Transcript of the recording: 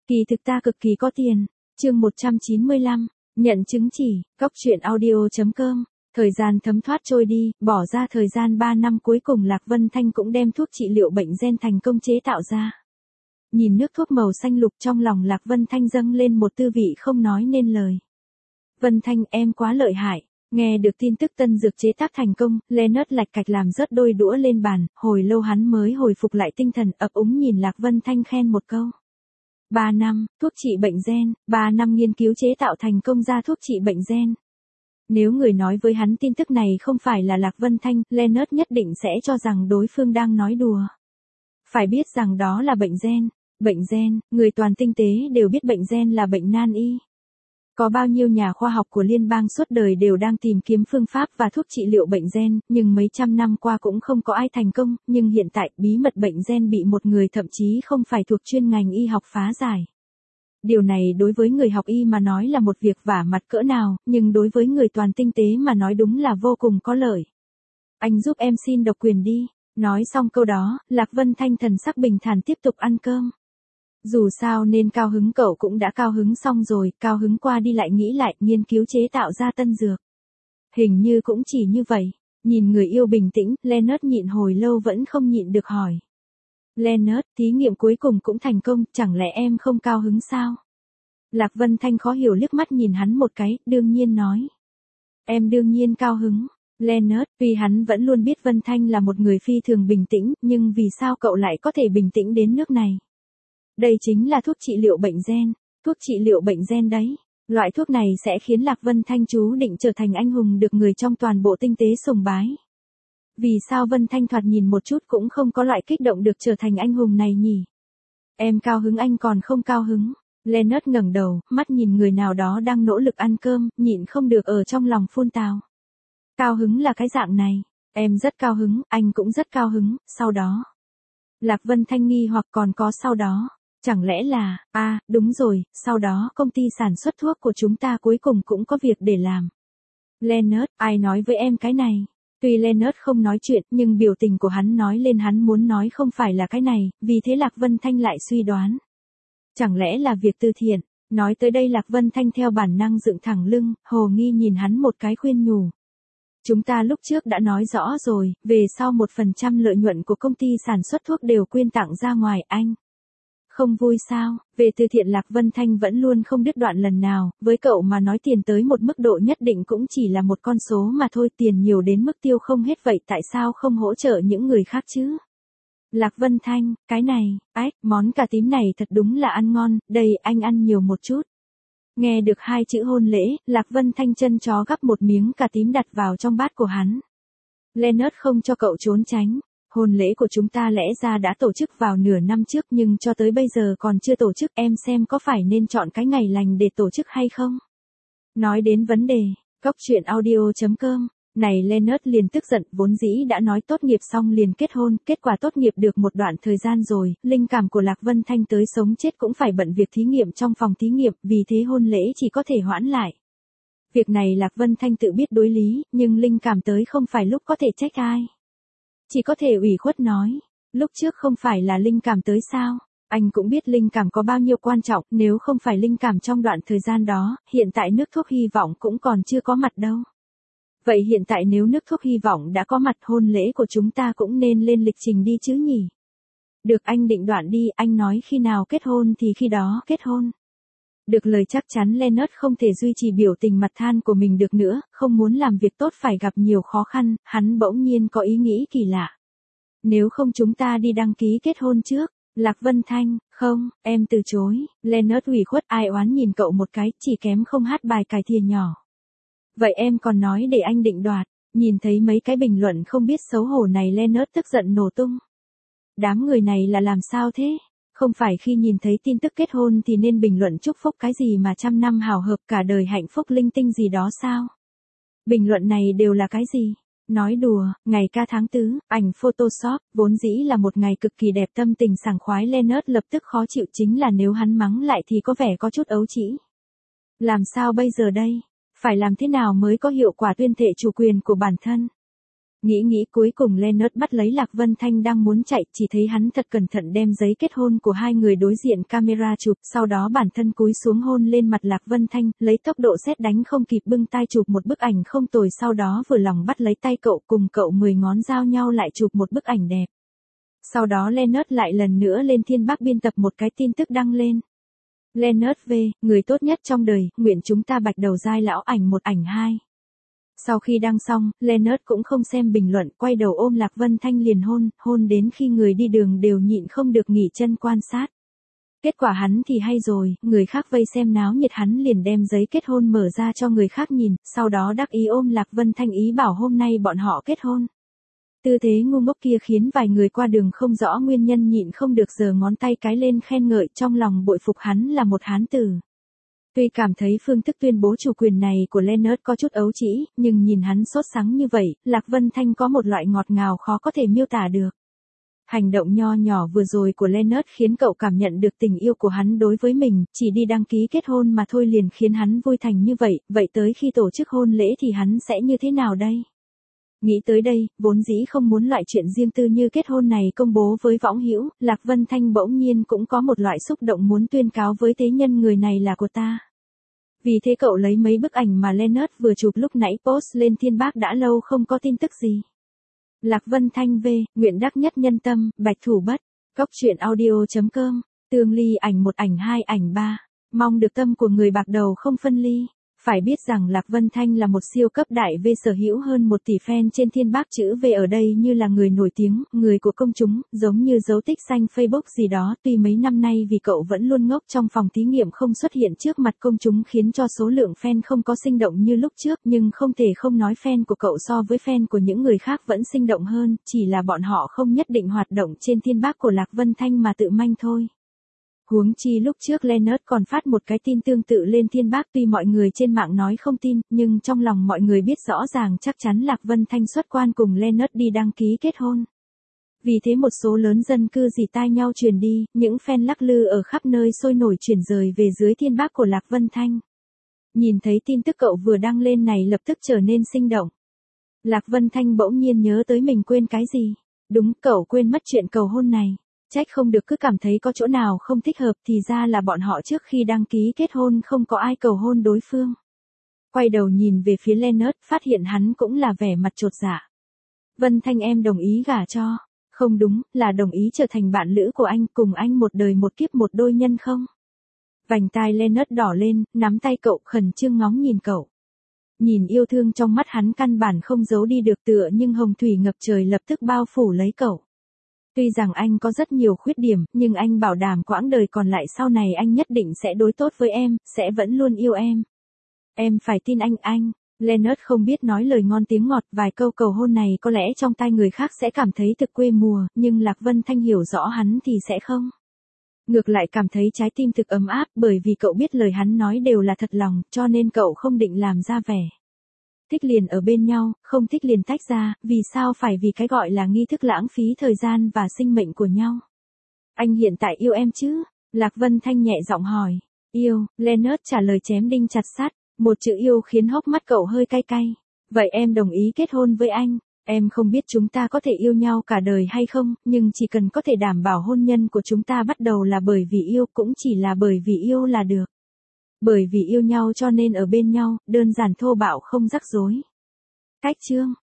Kỳ thực ta cực kỳ có tiền. Chương 195, nhận chứng chỉ, Cóc truyện audio.com. Thời gian thấm thoát trôi đi, bỏ ra thời gian 3 năm cuối cùng Lạc Vân Thanh cũng đem thuốc trị liệu bệnh gen thành công chế tạo ra. Nhìn nước thuốc màu xanh lục trong lòng Lạc Vân Thanh dâng lên một tư vị không nói nên lời. Vân Thanh em quá lợi hại. Nghe được tin tức tân dược chế tác thành công, Leonard lạch cạch làm rớt đôi đũa lên bàn, hồi lâu hắn mới hồi phục lại tinh thần, ấp úng nhìn Lạc Vân Thanh khen một câu. 3 năm, thuốc trị bệnh gen, 3 năm nghiên cứu chế tạo thành công ra thuốc trị bệnh gen. Nếu người nói với hắn tin tức này không phải là Lạc Vân Thanh, Leonard nhất định sẽ cho rằng đối phương đang nói đùa. Phải biết rằng đó là bệnh gen. Bệnh gen, người toàn tinh tế đều biết bệnh gen là bệnh nan y. Có bao nhiêu nhà khoa học của liên bang suốt đời đều đang tìm kiếm phương pháp và thuốc trị liệu bệnh gen, nhưng mấy trăm năm qua cũng không có ai thành công, nhưng hiện tại bí mật bệnh gen bị một người thậm chí không phải thuộc chuyên ngành y học phá giải. Điều này đối với người học y mà nói là một việc vả mặt cỡ nào, nhưng đối với người toàn tinh tế mà nói đúng là vô cùng có lợi. Anh giúp em xin độc quyền đi. Nói xong câu đó, Lạc Vân Thanh thần sắc bình thản tiếp tục ăn cơm. Dù sao nên cao hứng cậu cũng đã cao hứng xong rồi, cao hứng qua đi lại nghĩ lại, nghiên cứu chế tạo ra tân dược. Hình như cũng chỉ như vậy. Nhìn người yêu bình tĩnh, Leonard nhịn hồi lâu vẫn không nhịn được hỏi. Leonard, thí nghiệm cuối cùng cũng thành công, chẳng lẽ em không cao hứng sao? Lạc Vân Thanh khó hiểu liếc mắt nhìn hắn một cái, đương nhiên nói. Em đương nhiên cao hứng. Leonard, vì hắn vẫn luôn biết Vân Thanh là một người phi thường bình tĩnh, nhưng vì sao cậu lại có thể bình tĩnh đến nước này? Đây chính là thuốc trị liệu bệnh gen. Thuốc trị liệu bệnh gen đấy. Loại thuốc này sẽ khiến Lạc Vân Thanh chú định trở thành anh hùng được người trong toàn bộ tinh tế sùng bái. Vì sao Vân Thanh thoạt nhìn một chút cũng không có loại kích động được trở thành anh hùng này nhỉ? Em cao hứng anh còn không cao hứng. Leonard ngẩng đầu, mắt nhìn người nào đó đang nỗ lực ăn cơm, nhịn không được ở trong lòng phun tào. Cao hứng là cái dạng này. Em rất cao hứng, anh cũng rất cao hứng, sau đó. Lạc Vân Thanh nghi hoặc còn có sau đó. Chẳng lẽ là, đúng rồi, sau đó công ty sản xuất thuốc của chúng ta cuối cùng cũng có việc để làm. Leonard, ai nói với em cái này? Tuy Leonard không nói chuyện, nhưng biểu tình của hắn nói lên hắn muốn nói không phải là cái này, vì thế Lạc Vân Thanh lại suy đoán. Chẳng lẽ là việc từ thiện? Nói tới đây Lạc Vân Thanh theo bản năng dựng thẳng lưng, hồ nghi nhìn hắn một cái khuyên nhủ. Chúng ta lúc trước đã nói rõ rồi, về sau 1% lợi nhuận của công ty sản xuất thuốc đều quyên tặng ra ngoài anh. Không vui sao? Về từ thiện Lạc Vân Thanh vẫn luôn không đứt đoạn lần nào, với cậu mà nói tiền tới một mức độ nhất định cũng chỉ là một con số mà thôi, tiền nhiều đến mức tiêu không hết vậy tại sao không hỗ trợ những người khác chứ? Lạc Vân Thanh, cái này, món cà tím này thật đúng là ăn ngon, đây anh ăn nhiều một chút. Nghe được 2 chữ hôn lễ, Lạc Vân Thanh chân chó gắp một miếng cà tím đặt vào trong bát của hắn. Leonard không cho cậu trốn tránh. Hôn lễ của chúng ta lẽ ra đã tổ chức vào nửa năm trước nhưng cho tới bây giờ còn chưa tổ chức, em xem có phải nên chọn cái ngày lành để tổ chức hay không? Nói đến vấn đề, Cóc truyện audio.com, này Leonard liền tức giận, vốn dĩ đã nói tốt nghiệp xong liền kết hôn, kết quả tốt nghiệp được một đoạn thời gian rồi, linh cảm của Lạc Vân Thanh tới sống chết cũng phải bận việc thí nghiệm trong phòng thí nghiệm, vì thế hôn lễ chỉ có thể hoãn lại. Việc này Lạc Vân Thanh tự biết đối lý, nhưng linh cảm tới không phải lúc có thể trách ai. Chỉ có thể ủy khuất nói, lúc trước không phải là linh cảm tới sao? Anh cũng biết linh cảm có bao nhiêu quan trọng, nếu không phải linh cảm trong đoạn thời gian đó, hiện tại nước thuốc hy vọng cũng còn chưa có mặt đâu. Vậy hiện tại nếu nước thuốc hy vọng đã có mặt, hôn lễ của chúng ta cũng nên lên lịch trình đi chứ nhỉ? Được, anh định đoạn đi, anh nói khi nào kết hôn thì khi đó kết hôn. Được lời chắc chắn Leonard không thể duy trì biểu tình mặt than của mình được nữa, không muốn làm việc tốt phải gặp nhiều khó khăn, hắn bỗng nhiên có ý nghĩ kỳ lạ. Nếu không chúng ta đi đăng ký kết hôn trước. Lạc Vân Thanh, không, em từ chối. Leonard ủy khuất, ai oán nhìn cậu một cái, chỉ kém không hát bài cải thìa nhỏ. Vậy em còn nói để anh định đoạt. Nhìn thấy mấy cái bình luận không biết xấu hổ này Leonard tức giận nổ tung. Đám người này là làm sao thế? Không phải khi nhìn thấy tin tức kết hôn thì nên bình luận chúc phúc cái gì mà trăm năm hào hợp cả đời hạnh phúc linh tinh gì đó sao? Bình luận này đều là cái gì? Nói đùa, ngày ca tháng tứ, ảnh Photoshop, vốn dĩ là một ngày cực kỳ đẹp tâm tình sảng khoái Leonard lập tức khó chịu chính là nếu hắn mắng lại thì có vẻ có chút ấu trĩ. Làm sao bây giờ đây? Phải làm thế nào mới có hiệu quả tuyên thệ chủ quyền của bản thân? Nghĩ nghĩ cuối cùng Leonard bắt lấy Lạc Vân Thanh đang muốn chạy, chỉ thấy hắn thật cẩn thận đem giấy kết hôn của hai người đối diện camera chụp, sau đó bản thân cúi xuống hôn lên mặt Lạc Vân Thanh, lấy tốc độ sét đánh không kịp bưng tay chụp một bức ảnh không tồi, sau đó vừa lòng bắt lấy tay cậu cùng cậu 10 ngón giao nhau lại chụp một bức ảnh đẹp. Sau đó Leonard lại lần nữa lên Thiên Bác biên tập một cái tin tức đăng lên. Leonard V, người tốt nhất trong đời, nguyện chúng ta bạch đầu giai lão ảnh 1 ảnh 2. Sau khi đăng xong, Leonard cũng không xem bình luận, quay đầu ôm Lạc Vân Thanh liền hôn đến khi người đi đường đều nhịn không được nghỉ chân quan sát. Kết quả hắn thì hay rồi, người khác vây xem náo nhiệt hắn liền đem giấy kết hôn mở ra cho người khác nhìn, sau đó đắc ý ôm Lạc Vân Thanh ý bảo hôm nay bọn họ kết hôn. Tư thế ngu ngốc kia khiến vài người qua đường không rõ nguyên nhân nhịn không được giơ ngón tay cái lên khen ngợi, trong lòng bội phục hắn là một hán tử. Tuy cảm thấy phương thức tuyên bố chủ quyền này của Leonard có chút ấu trĩ, nhưng nhìn hắn sốt sắng như vậy, Lạc Vân Thanh có một loại ngọt ngào khó có thể miêu tả được. Hành động nho nhỏ vừa rồi của Leonard khiến cậu cảm nhận được tình yêu của hắn đối với mình, chỉ đi đăng ký kết hôn mà thôi liền khiến hắn vui thành như vậy, vậy tới khi tổ chức hôn lễ thì hắn sẽ như thế nào đây? Nghĩ tới đây, vốn dĩ không muốn loại chuyện riêng tư như kết hôn này công bố với võng hữu, Lạc Vân Thanh bỗng nhiên cũng có một loại xúc động muốn tuyên cáo với thế nhân người này là của ta. Vì thế cậu lấy mấy bức ảnh mà Leonard vừa chụp lúc nãy post lên Thiên Bác đã lâu không có tin tức gì. Lạc Vân Thanh V, nguyện đắc nhất nhân tâm, bạch thủ bất, cóc truyện audio.com, tương ly ảnh 1 ảnh 2 ảnh 3, mong được tâm của người bạc đầu không phân ly. Phải biết rằng Lạc Vân Thanh là một siêu cấp đại V sở hữu hơn 1 tỷ fan trên Thiên Bác, chữ V ở đây như là người nổi tiếng, người của công chúng, giống như dấu tích xanh Facebook gì đó. Tuy mấy năm nay vì cậu vẫn luôn ngốc trong phòng thí nghiệm không xuất hiện trước mặt công chúng khiến cho số lượng fan không có sinh động như lúc trước, nhưng không thể không nói fan của cậu so với fan của những người khác vẫn sinh động hơn, chỉ là bọn họ không nhất định hoạt động trên Thiên Bác của Lạc Vân Thanh mà tự manh thôi. Huống chi lúc trước Leonard còn phát một cái tin tương tự lên Thiên Bác, tuy mọi người trên mạng nói không tin, nhưng trong lòng mọi người biết rõ ràng chắc chắn Lạc Vân Thanh xuất quan cùng Leonard đi đăng ký kết hôn. Vì thế một số lớn dân cư rỉ tai nhau truyền đi, những fan lắc lư ở khắp nơi sôi nổi chuyển rời về dưới Thiên Bác của Lạc Vân Thanh. Nhìn thấy tin tức cậu vừa đăng lên này lập tức trở nên sinh động. Lạc Vân Thanh bỗng nhiên nhớ tới mình quên cái gì. Đúng, cậu quên mất chuyện cầu hôn này. Trách không được cứ cảm thấy có chỗ nào không thích hợp, thì ra là bọn họ trước khi đăng ký kết hôn không có ai cầu hôn đối phương. Quay đầu nhìn về phía Leonard, phát hiện hắn cũng là vẻ mặt chột dạ. Vân Thanh em đồng ý gả cho. Không đúng, là đồng ý trở thành bạn lữ của anh, cùng anh một đời một kiếp một đôi nhân không? Vành tai Leonard đỏ lên, nắm tay cậu khẩn trương ngóng nhìn cậu. Nhìn yêu thương trong mắt hắn căn bản không giấu đi được, tựa nhưng hồng thủy ngập trời lập tức bao phủ lấy cậu. Tuy rằng anh có rất nhiều khuyết điểm, nhưng anh bảo đảm quãng đời còn lại sau này anh nhất định sẽ đối tốt với em, sẽ vẫn luôn yêu em. Em phải tin anh. Leonard không biết nói lời ngon tiếng ngọt, vài câu cầu hôn này có lẽ trong tai người khác sẽ cảm thấy thực quê mùa, nhưng Lạc Vân Thanh hiểu rõ hắn thì sẽ không. Ngược lại cảm thấy trái tim thực ấm áp, bởi vì cậu biết lời hắn nói đều là thật lòng, cho nên cậu không định làm ra vẻ. Thích liền ở bên nhau, không thích liền tách ra, vì sao phải vì cái gọi là nghi thức lãng phí thời gian và sinh mệnh của nhau. Anh hiện tại yêu em chứ? Lạc Vân Thanh nhẹ giọng hỏi. Yêu, Leonard trả lời chém đinh chặt sắt, một chữ yêu khiến hốc mắt cậu hơi cay cay. Vậy em đồng ý kết hôn với anh? Em không biết chúng ta có thể yêu nhau cả đời hay không, nhưng chỉ cần có thể đảm bảo hôn nhân của chúng ta bắt đầu là bởi vì yêu, cũng chỉ là bởi vì yêu là được. Bởi vì yêu nhau cho nên ở bên nhau, đơn giản thô bạo không rắc rối. Cách chương